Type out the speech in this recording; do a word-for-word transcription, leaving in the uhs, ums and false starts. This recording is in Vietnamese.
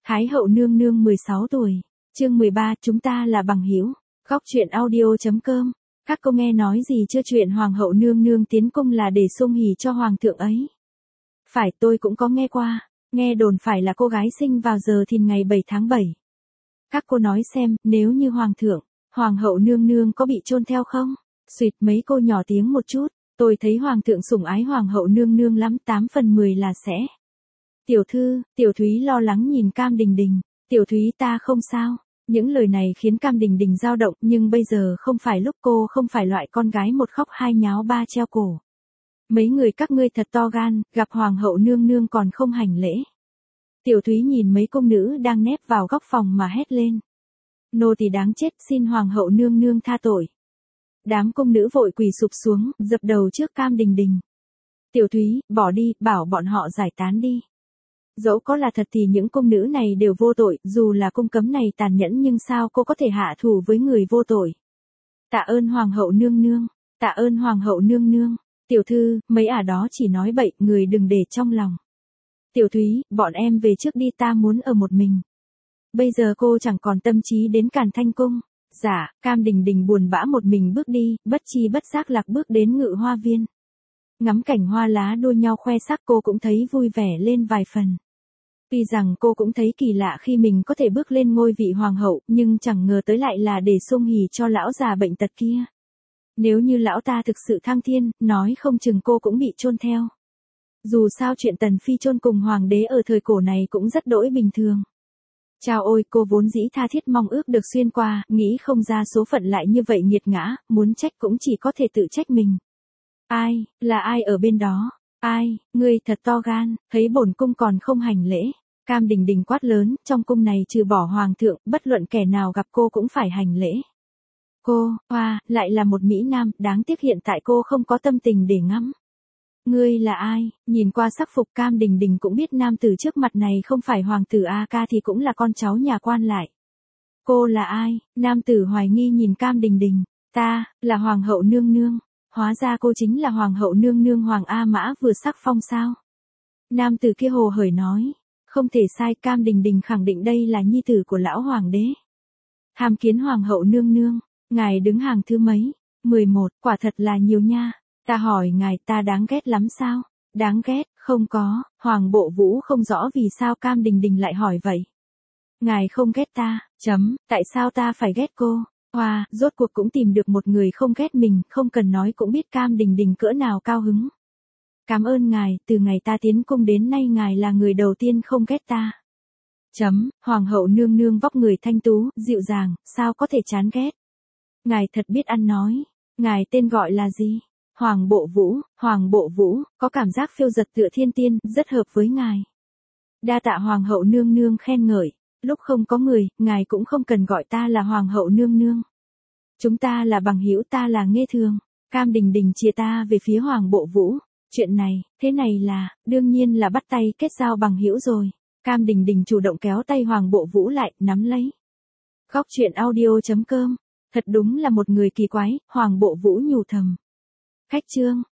Thái hậu nương nương mười sáu tuổi. Chương mười ba, chúng ta là bằng hữu. Góc truyện audio.com. Các cô nghe nói gì chưa? Chuyện hoàng hậu nương nương tiến cung là để sung hỉ cho hoàng thượng ấy. Phải, tôi cũng có nghe qua. Nghe đồn phải là cô gái sinh vào giờ thìn ngày bảy tháng bảy. Các cô nói xem, nếu như hoàng thượng, hoàng hậu nương nương có bị chôn theo không? Xuyệt, mấy cô nhỏ tiếng một chút. Tôi thấy hoàng thượng sủng ái hoàng hậu nương nương lắm, tám phần mười là sẽ. Tiểu thư, Tiểu Thúy lo lắng nhìn Cam Đình Đình. Tiểu Thúy, ta không sao. Những lời này khiến Cam Đình Đình dao động, nhưng bây giờ không phải lúc, cô không phải loại con gái một khóc hai nháo ba treo cổ. Mấy người các ngươi thật to gan, gặp hoàng hậu nương nương còn không hành lễ. Tiểu Thúy nhìn mấy công nữ đang nép vào góc phòng mà hét lên. Nô tỳ đáng chết, xin hoàng hậu nương nương tha tội. Đám công nữ vội quỳ sụp xuống, dập đầu trước Cam Đình Đình. Tiểu Thúy, bỏ đi, bảo bọn họ giải tán đi. Dẫu có là thật thì những cung nữ này đều vô tội, dù là cung cấm này tàn nhẫn nhưng sao cô có thể hạ thủ với người vô tội. Tạ ơn hoàng hậu nương nương, tạ ơn hoàng hậu nương nương. Tiểu thư, mấy ả đó chỉ nói bậy, người đừng để trong lòng. Tiểu Thúy, bọn em về trước đi, ta muốn ở một mình. Bây giờ cô chẳng còn tâm trí đến Càn Thanh cung. Dạ, Cam Đình Đình buồn bã một mình bước đi, bất chi bất giác lạc bước đến Ngự Hoa viên. Ngắm cảnh hoa lá đua nhau khoe sắc, cô cũng thấy vui vẻ lên vài phần. Tuy rằng cô cũng thấy kỳ lạ khi mình có thể bước lên ngôi vị hoàng hậu, nhưng chẳng ngờ tới lại là để sung hỉ cho lão già bệnh tật kia. Nếu như lão ta thực sự thăng thiên, nói không chừng cô cũng bị chôn theo. Dù sao chuyện Tần Phi chôn cùng hoàng đế ở thời cổ này cũng rất đỗi bình thường. Chao ôi, cô vốn dĩ tha thiết mong ước được xuyên qua, nghĩ không ra số phận lại như vậy nghiệt ngã, muốn trách cũng chỉ có thể tự trách mình. Ai, là ai ở bên đó? Ai, ngươi thật to gan, thấy bổn cung còn không hành lễ. Cam Đình Đình quát lớn, trong cung này trừ bỏ hoàng thượng, bất luận kẻ nào gặp cô cũng phải hành lễ. Cô, hoa, lại là một mỹ nam, đáng tiếc hiện tại cô không có tâm tình để ngắm. Ngươi là ai? Nhìn qua sắc phục Cam Đình Đình cũng biết nam tử trước mặt này không phải hoàng tử A Ca thì cũng là con cháu nhà quan lại. Cô là ai? Nam tử hoài nghi nhìn Cam Đình Đình. Ta, là hoàng hậu nương nương. Hóa ra cô chính là hoàng hậu nương nương Hoàng A Mã vừa sắc phong sao? Nam tử kia hồ hởi nói. Không thể sai, Cam Đình Đình khẳng định đây là nhi tử của lão hoàng đế. Tham kiến hoàng hậu nương nương, ngài đứng hàng thứ mấy? mười một, quả thật là nhiều nha. Ta hỏi ngài, ta đáng ghét lắm sao? Đáng ghét, không có. Hoàng Bộ Vũ không rõ vì sao Cam Đình Đình lại hỏi vậy. Ngài không ghét ta, chấm, tại sao ta phải ghét cô? Hoa, wow, rốt cuộc cũng tìm được một người không ghét mình, không cần nói cũng biết Cam Đình Đình cỡ nào cao hứng. Cảm ơn ngài, từ ngày ta tiến cung đến nay ngài là người đầu tiên không ghét ta. Chấm, hoàng hậu nương nương vóc người thanh tú, dịu dàng, sao có thể chán ghét. Ngài thật biết ăn nói. Ngài tên gọi là gì? Hoàng Bộ Vũ, Hoàng Bộ Vũ, có cảm giác phiêu dật tựa thiên tiên, rất hợp với ngài. Đa tạ hoàng hậu nương nương khen ngợi. Lúc không có người, ngài cũng không cần gọi ta là hoàng hậu nương nương. Chúng ta là bằng hữu, ta là Nghê Thường. Cam Đình Đình chia ta về phía Hoàng Bộ Vũ. Chuyện này, thế này là, đương nhiên là bắt tay kết giao bằng hữu rồi. Cam Đình Đình chủ động kéo tay Hoàng Bộ Vũ lại, nắm lấy. Góc truyện audio.com. Thật đúng là một người kỳ quái, Hoàng Bộ Vũ nhủ thầm. Khách trương,